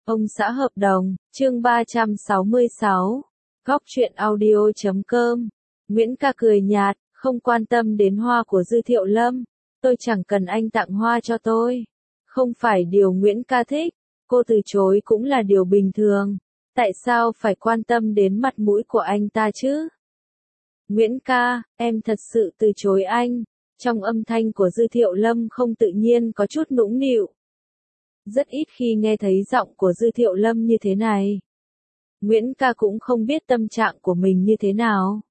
Ông xã hợp đồng, chương 366. Góc truyện audio.com. Nguyễn Ca cười nhạt, không quan tâm đến hoa của Dư Thiệu Lâm. Tôi chẳng cần anh tặng hoa cho tôi. Không phải điều Nguyễn Ca thích, cô từ chối cũng là điều bình thường. Tại sao phải quan tâm đến mặt mũi của anh ta chứ? Nguyễn Ca, em thật sự từ chối anh. Trong âm thanh của Dư Thiệu Lâm không tự nhiên có chút nũng nịu. Rất ít khi nghe thấy giọng của Dư Thiệu Lâm như thế này. Nguyễn Ca cũng không biết tâm trạng của mình như thế nào.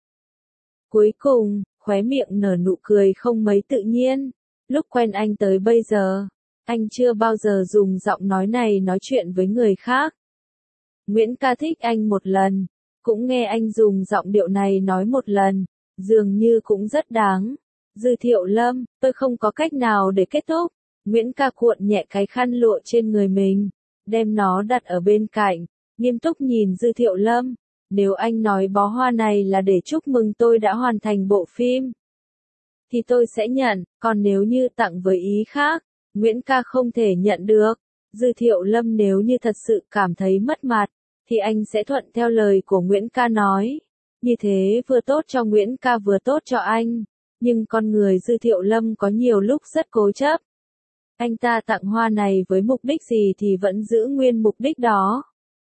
Cuối cùng, khóe miệng nở nụ cười không mấy tự nhiên. Lúc quen anh tới bây giờ, anh chưa bao giờ dùng giọng nói này nói chuyện với người khác. Nguyễn Ca thích anh một lần, cũng nghe anh dùng giọng điệu này nói một lần, dường như cũng rất đáng. Dư Thiệu Lâm, tôi không có cách nào để kết thúc. Nguyễn Ca cuộn nhẹ cái khăn lụa trên người mình, đem nó đặt ở bên cạnh, nghiêm túc nhìn Dư Thiệu Lâm. Nếu anh nói bó hoa này là để chúc mừng tôi đã hoàn thành bộ phim, thì tôi sẽ nhận, còn nếu như tặng với ý khác, Nguyễn Ca không thể nhận được. Dư Thiệu Lâm nếu như thật sự cảm thấy mất mặt, thì anh sẽ thuận theo lời của Nguyễn Ca nói. Như thế vừa tốt cho Nguyễn Ca vừa tốt cho anh. Nhưng con người Dư Thiệu Lâm có nhiều lúc rất cố chấp. Anh ta tặng hoa này với mục đích gì thì vẫn giữ nguyên mục đích đó.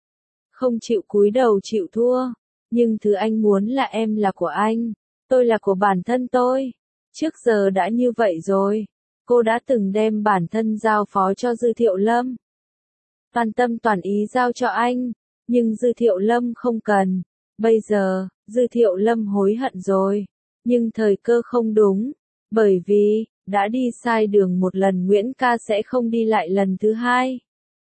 Không chịu cúi đầu chịu thua. Nhưng thứ anh muốn là em là của anh. Tôi là của bản thân tôi. Trước giờ đã như vậy rồi. Cô đã từng đem bản thân giao phó cho Dư Thiệu Lâm. Toàn tâm toàn ý giao cho anh. Nhưng Dư Thiệu Lâm không cần. Bây giờ, Dư Thiệu Lâm hối hận rồi. Nhưng thời cơ không đúng. Bởi vì, đã đi sai đường một lần Nguyễn Ca sẽ không đi lại lần thứ hai.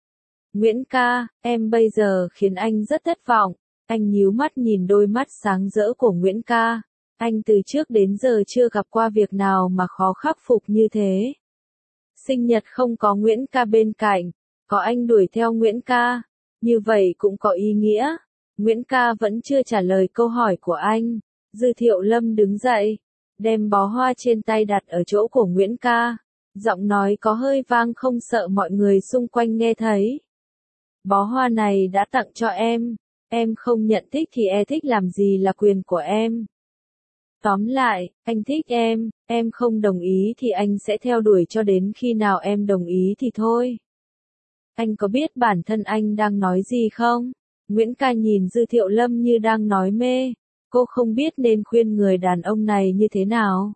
Nguyễn Ca, em bây giờ khiến anh rất thất vọng. Anh nhíu mắt nhìn đôi mắt sáng rỡ của Nguyễn Ca. Anh từ trước đến giờ chưa gặp qua việc nào mà khó khắc phục như thế. Sinh nhật không có Nguyễn Ca bên cạnh, có anh đuổi theo Nguyễn Ca. Như vậy cũng có ý nghĩa. Nguyễn Ca vẫn chưa trả lời câu hỏi của anh. Dư Thiệu Lâm đứng dậy, đem bó hoa trên tay đặt ở chỗ của Nguyễn Ca. Giọng nói có hơi vang không sợ mọi người xung quanh nghe thấy. Bó hoa này đã tặng cho em không nhận thích thì thích làm gì là quyền của em. Tóm lại, anh thích em không đồng ý thì anh sẽ theo đuổi cho đến khi nào em đồng ý thì thôi. Anh có biết bản thân anh đang nói gì không? Nguyễn Ca nhìn Dư Thiệu Lâm như đang nói mê. Cô không biết nên khuyên người đàn ông này như thế nào.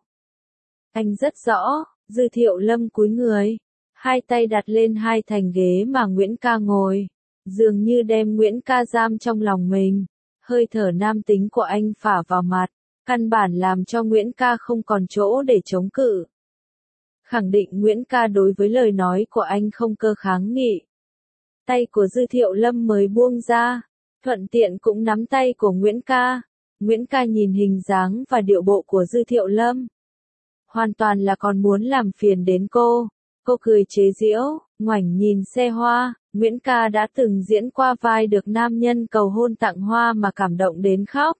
Anh rất rõ. Dư Thiệu Lâm cúi người, hai tay đặt lên hai thành ghế mà Nguyễn Ca ngồi, dường như đem Nguyễn Ca giam trong lòng mình. Hơi thở nam tính của anh phả vào mặt, căn bản làm cho Nguyễn Ca không còn chỗ để chống cự. Khẳng định Nguyễn Ca đối với lời nói của anh không cơ kháng nghị. Tay của Dư Thiệu Lâm mới buông ra, thuận tiện cũng nắm tay của Nguyễn Ca. Nguyễn Ca nhìn hình dáng và điệu bộ của Dư Thiệu Lâm. Hoàn toàn là còn muốn làm phiền đến cô. Cô cười chế giễu, ngoảnh nhìn xe hoa. Nguyễn Ca đã từng diễn qua vai được nam nhân cầu hôn tặng hoa mà cảm động đến khóc.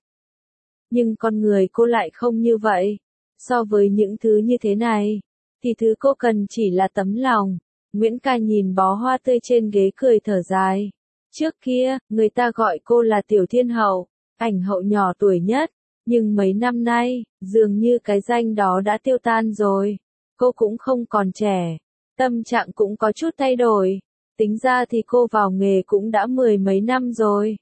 Nhưng con người cô lại không như vậy. So với những thứ như thế này, thì thứ cô cần chỉ là tấm lòng. Nguyễn Ca nhìn bó hoa tươi trên ghế cười thở dài. Trước kia, người ta gọi cô là Tiểu Thiên Hậu, ảnh hậu nhỏ tuổi nhất. Nhưng mấy năm nay, dường như cái danh đó đã tiêu tan rồi. Cô cũng không còn trẻ. Tâm trạng cũng có chút thay đổi. Tính ra thì cô vào nghề cũng đã 10 mấy năm rồi.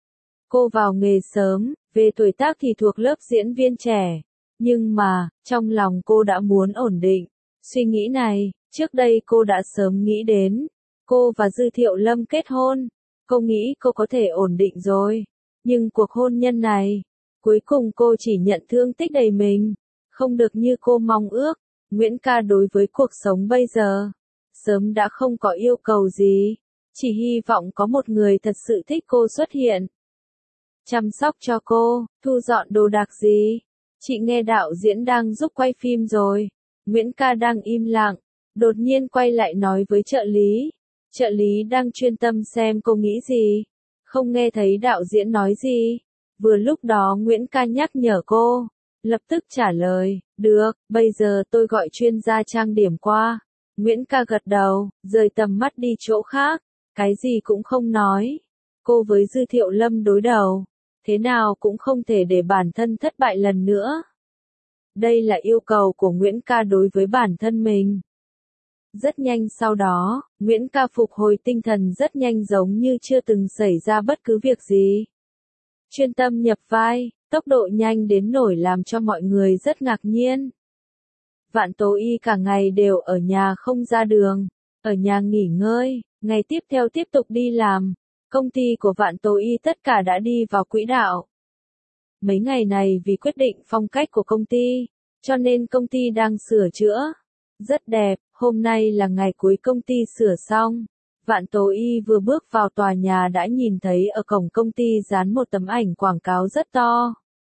Cô vào nghề sớm, về tuổi tác thì thuộc lớp diễn viên trẻ. Nhưng mà, trong lòng cô đã muốn ổn định. Suy nghĩ này, trước đây cô đã sớm nghĩ đến. Cô và Dư Thiệu Lâm kết hôn. Cô nghĩ cô có thể ổn định rồi. Nhưng cuộc hôn nhân này, cuối cùng cô chỉ nhận thương tích đầy mình. Không được như cô mong ước. Nguyễn Ca đối với cuộc sống bây giờ, sớm đã không có yêu cầu gì. Chỉ hy vọng có một người thật sự thích cô xuất hiện. Chăm sóc cho cô, thu dọn đồ đạc gì. Chị nghe đạo diễn đang giúp quay phim rồi. Nguyễn Ca đang im lặng, đột nhiên quay lại nói với trợ lý. Trợ lý đang chuyên tâm xem cô nghĩ gì. Không nghe thấy đạo diễn nói gì. Vừa lúc đó Nguyễn Ca nhắc nhở cô. Lập tức trả lời, được, bây giờ tôi gọi chuyên gia trang điểm qua. Nguyễn Ca gật đầu, rời tầm mắt đi chỗ khác. cái gì cũng không nói. Cô với Dư Thiệu Lâm đối đầu, thế nào cũng không thể để bản thân thất bại lần nữa. Đây là yêu cầu của Nguyễn Ca đối với bản thân mình. Rất nhanh sau đó, Nguyễn Ca phục hồi tinh thần rất nhanh giống như chưa từng xảy ra bất cứ việc gì. Chuyên tâm nhập vai, tốc độ nhanh đến nỗi làm cho mọi người rất ngạc nhiên. Vạn Tố Y cả ngày đều ở nhà không ra đường, ở nhà nghỉ ngơi, ngày tiếp theo tiếp tục đi làm. Công ty của Vạn Tố Y tất cả đã đi vào quỹ đạo. Mấy ngày này vì quyết định phong cách của công ty, cho nên công ty đang sửa chữa. Rất đẹp, hôm nay là ngày cuối công ty sửa xong. Vạn Tố Y vừa bước vào tòa nhà đã nhìn thấy ở cổng công ty dán một tấm ảnh quảng cáo rất to.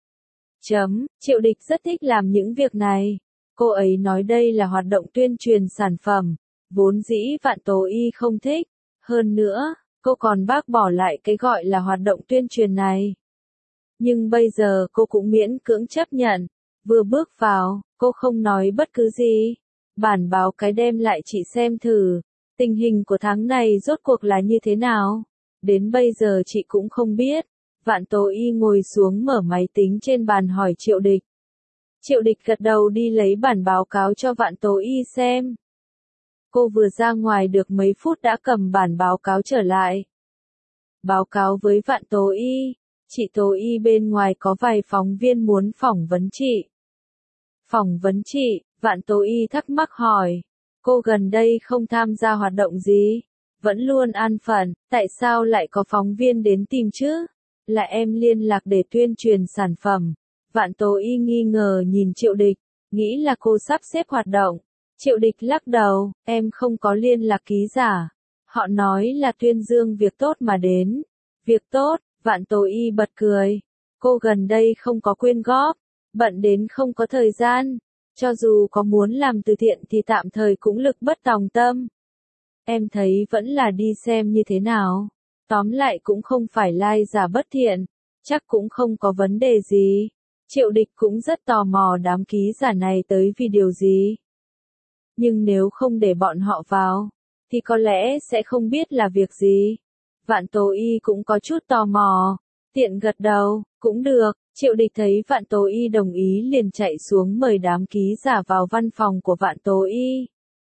Triệu Địch rất thích làm những việc này. Cô ấy nói đây là hoạt động tuyên truyền sản phẩm, vốn dĩ Vạn Tố Y không thích. Hơn nữa, cô còn bác bỏ lại cái gọi là hoạt động tuyên truyền này. Nhưng bây giờ cô cũng miễn cưỡng chấp nhận. Vừa bước vào, cô không nói bất cứ gì. Bản báo cái đem lại chị xem thử. Tình hình của tháng này rốt cuộc là như thế nào? Đến bây giờ chị cũng không biết. Vạn Tố Y ngồi xuống mở máy tính trên bàn hỏi Triệu Địch. Triệu Địch gật đầu đi lấy bản báo cáo cho Vạn Tố Y xem. Cô vừa ra ngoài được mấy phút đã cầm bản báo cáo trở lại. Báo cáo với Vạn Tố Y. Chị Tố Y bên ngoài có vài phóng viên muốn phỏng vấn chị. Phỏng vấn chị, Vạn Tố Y thắc mắc hỏi. Cô gần đây không tham gia hoạt động gì? Vẫn luôn an phận, tại sao lại có phóng viên đến tìm chứ? Là em liên lạc để tuyên truyền sản phẩm. Vạn Tố Y nghi ngờ nhìn Triệu Địch, nghĩ là cô sắp xếp hoạt động. Triệu Địch lắc đầu, em không có liên lạc ký giả. Họ nói là tuyên dương việc tốt mà đến. Việc tốt, Vạn Tố Y bật cười. Cô gần đây không có quyên góp, bận đến không có thời gian. Cho dù có muốn làm từ thiện thì tạm thời cũng lực bất tòng tâm. Em thấy vẫn là đi xem như thế nào. Tóm lại cũng không phải lai giả bất thiện. Chắc cũng không có vấn đề gì. Triệu Địch cũng rất tò mò đám ký giả này tới vì điều gì. Nhưng nếu không để bọn họ vào, thì có lẽ sẽ không biết là việc gì. Vạn Tố Y cũng có chút tò mò. Tiện gật đầu, cũng được. Triệu Địch thấy Vạn Tố Y đồng ý liền chạy xuống mời đám ký giả vào văn phòng của Vạn Tố Y.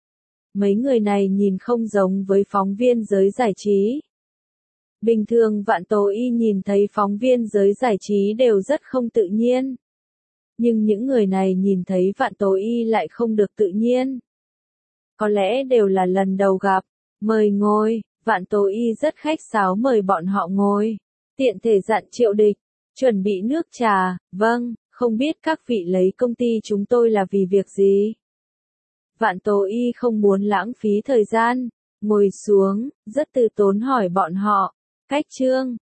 Mấy người này nhìn không giống với phóng viên giới giải trí. Bình thường Vạn Tố Y nhìn thấy phóng viên giới giải trí đều rất không tự nhiên. Nhưng những người này nhìn thấy Vạn Tố Y lại không được tự nhiên. Có lẽ đều là lần đầu gặp. Mời ngồi, Vạn Tố Y rất khách sáo mời bọn họ ngồi. Tiện thể dặn Triệu Địch, chuẩn bị nước trà. Vâng, không biết các vị lấy công ty chúng tôi là vì việc gì? Vạn Tố Y không muốn lãng phí thời gian, ngồi xuống, rất từ tốn hỏi bọn họ. Cách chương,